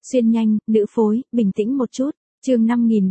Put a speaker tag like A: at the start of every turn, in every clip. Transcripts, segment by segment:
A: Xuyên nhanh, nữ phối, bình tĩnh một chút. Chương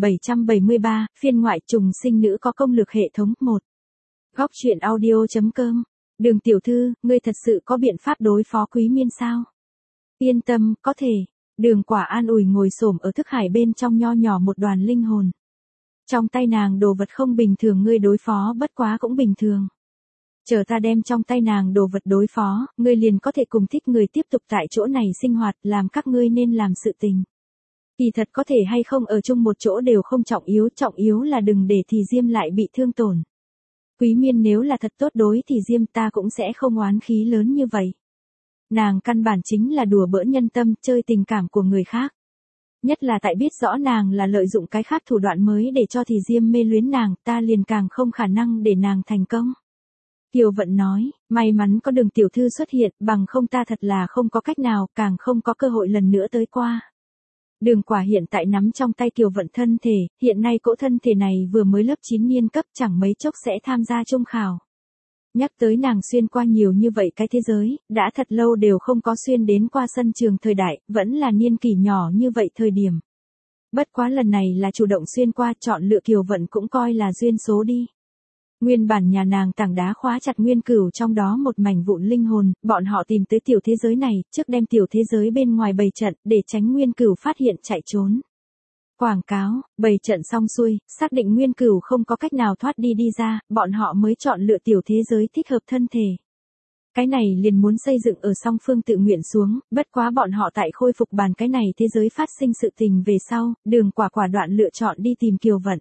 A: 5773, phiên ngoại trùng sinh nữ có công lực hệ thống 1. Góc truyện audio.com. Đường tiểu thư, ngươi thật sự có biện pháp đối phó Quý Miên sao? Yên tâm, có thể. Đường Quả an ủi ngồi xổm ở thức hải bên trong nho nhỏ một đoàn linh hồn. Trong tay nàng đồ vật không bình thường, ngươi đối phó bất quá cũng bình thường. Chờ ta đem trong tay nàng đồ vật đối phó, ngươi liền có thể cùng thích người tiếp tục tại chỗ này sinh hoạt, làm các ngươi nên làm sự tình. Kỳ thật có thể hay không ở chung một chỗ đều không trọng yếu là đừng để thì Diêm lại bị thương tổn. Quý Miên nếu là thật tốt đối thì Diêm ta cũng sẽ không oán khí lớn như vậy. Nàng căn bản chính là đùa bỡn nhân tâm, chơi tình cảm của người khác. Nhất là tại biết rõ nàng là lợi dụng cái khác thủ đoạn mới để cho thì Diêm mê luyến nàng, ta liền càng không khả năng để nàng thành công. Kiều Vận nói, may mắn có Đường tiểu thư xuất hiện, bằng không ta thật là không có cách nào, càng không có cơ hội lần nữa tới qua. Đường Quả hiện tại nắm trong tay Kiều Vận thân thể, hiện nay cỗ thân thể này vừa mới lớp 9 niên cấp, chẳng mấy chốc sẽ tham gia trung khảo. Nhắc tới nàng xuyên qua nhiều như vậy cái thế giới, đã thật lâu đều không có xuyên đến qua sân trường thời đại, vẫn là niên kỷ nhỏ như vậy thời điểm. Bất quá lần này là chủ động xuyên qua, chọn lựa Kiều Vận cũng coi là duyên số đi. Nguyên bản nhà nàng tảng đá khóa chặt Nguyên Cửu trong đó một mảnh vụn linh hồn, bọn họ tìm tới tiểu thế giới này, trước đem tiểu thế giới bên ngoài bày trận, để tránh Nguyên Cửu phát hiện chạy trốn. Quảng cáo, bày trận xong xuôi, xác định Nguyên Cửu không có cách nào thoát đi ra, bọn họ mới chọn lựa tiểu thế giới thích hợp thân thể. Cái này liền muốn xây dựng ở song phương tự nguyện xuống, bất quá bọn họ tại khôi phục bàn cái này thế giới phát sinh sự tình về sau, Đường Quả đoạn lựa chọn đi tìm Kiều Vận.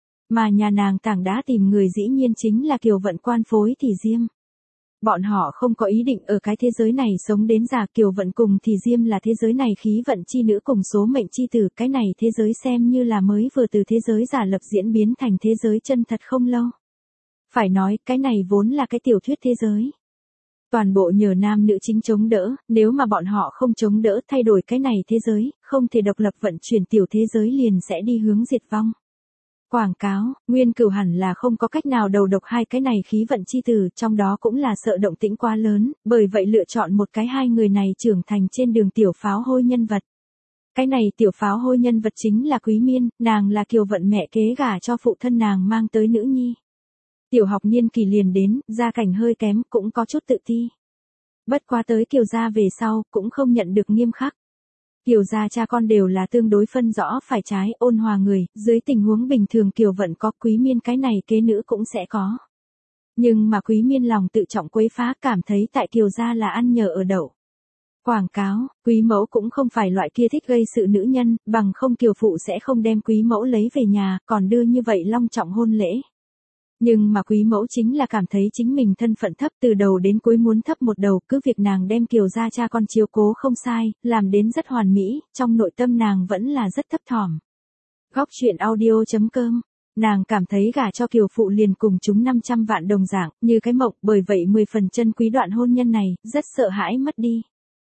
A: Mà nhà nàng tảng đá tìm người dĩ nhiên chính là Kiều Vận quan phối thì Diêm. Bọn họ không có ý định ở cái thế giới này sống đến già, Kiều Vận cùng thì Diêm là thế giới này khí vận chi nữ cùng số mệnh chi tử, cái này thế giới xem như là mới vừa từ thế giới giả lập diễn biến thành thế giới chân thật không lâu. Phải nói, cái này vốn là cái tiểu thuyết thế giới. Toàn bộ nhờ nam nữ chính chống đỡ, nếu mà bọn họ không chống đỡ thay đổi cái này thế giới, không thể độc lập vận chuyển tiểu thế giới liền sẽ đi hướng diệt vong. Quảng cáo, Nguyên Cửu hẳn là không có cách nào đầu độc hai cái này khí vận chi tử, trong đó cũng là sợ động tĩnh quá lớn, bởi vậy lựa chọn một cái hai người này trưởng thành trên đường tiểu pháo hôi nhân vật. Cái này tiểu pháo hôi nhân vật chính là Quý Miên, nàng là Kiều Vận mẹ kế gả cho phụ thân nàng mang tới nữ nhi. Tiểu học niên kỳ liền đến, gia cảnh hơi kém, cũng có chút tự ti. Bất quá tới Kiều gia về sau, cũng không nhận được nghiêm khắc. Kiều gia cha con đều là tương đối phân rõ phải trái, ôn hòa người, dưới tình huống bình thường Kiều Vận có, Quý Miên cái này kế nữ cũng sẽ có. Nhưng mà Quý Miên lòng tự trọng quấy phá, cảm thấy tại Kiều gia là ăn nhờ ở đậu. Quảng cáo, Quý mẫu cũng không phải loại kia thích gây sự nữ nhân, bằng không Kiều phụ sẽ không đem Quý mẫu lấy về nhà, còn đưa như vậy long trọng hôn lễ. Nhưng mà Quý mẫu chính là cảm thấy chính mình thân phận thấp, từ đầu đến cuối muốn thấp một đầu, cứ việc nàng đem Kiều gia cha con chiếu cố không sai, làm đến rất hoàn mỹ, trong nội tâm nàng vẫn là rất thấp thỏm. Góc truyện audio.com. Nàng cảm thấy gả cho Kiều phụ liền cùng chúng 500 vạn đồng dạng, như cái mộng, bởi vậy 10 phần chân quý đoạn hôn nhân này, rất sợ hãi mất đi.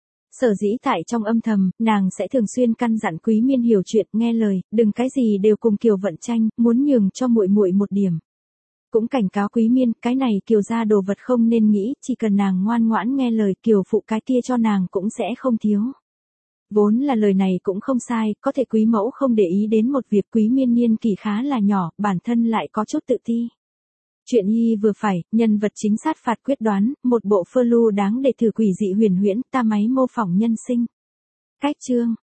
A: Sở dĩ tại trong âm thầm, nàng sẽ thường xuyên căn dặn Quý Miên hiểu chuyện, nghe lời, đừng cái gì đều cùng Kiều Vận tranh, muốn nhường cho muội muội một điểm. Cũng cảnh cáo Quý Miên, cái này Kiều gia đồ vật không nên nghĩ, chỉ cần nàng ngoan ngoãn nghe lời, Kiều phụ cái kia cho nàng cũng sẽ không thiếu. Vốn là lời này cũng không sai, có thể Quý mẫu không để ý đến một việc, Quý Miên niên kỳ khá là nhỏ, bản thân lại có chút tự ti. Chuyện y vừa phải, nhân vật chính sát phạt quyết đoán, một bộ phơ lưu đáng để thử quỷ dị huyền huyễn, ta máy mô phỏng nhân sinh. Cách chương,